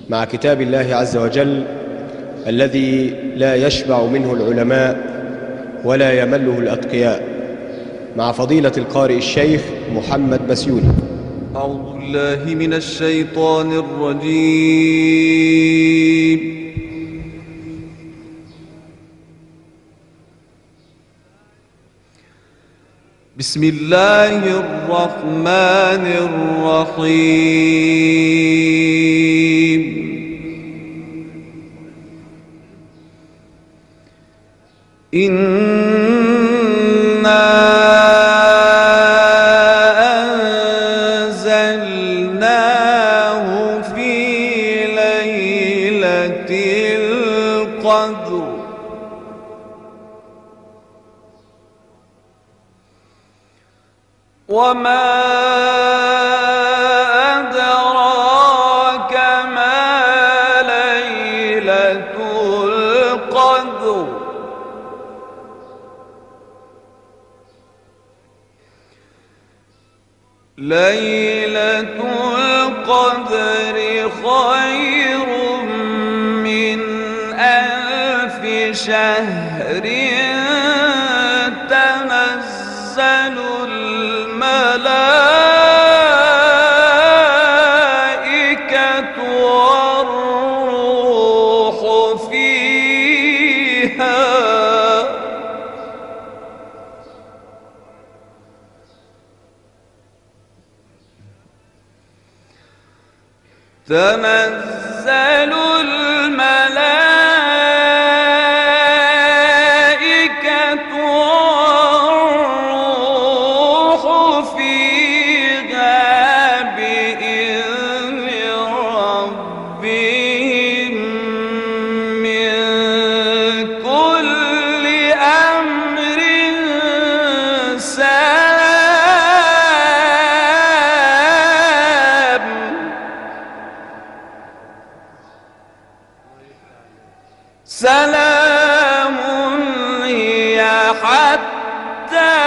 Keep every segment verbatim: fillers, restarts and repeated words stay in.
مع كتاب الله عز وجل الذي لا يشبع منه العلماء ولا يمله الأتقياء، مع فضيلة القارئ الشيخ محمد بسيوني. أعوذ بالله من الشيطان الرجيم. بسم الله الرحمن الرحيم. إنا أنزلناه في ليلة القدر وما أدراك ما ليلة القدر ليلة القدر خير من ألف شهر تنزل الملائكة والروح فيها تنزل الملائكة والروح فيها بإذن ربهم من كل أمر سلام سلام هي حتى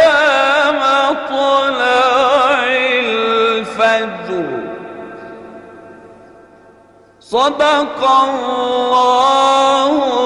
مطلع الفجر. صدق الله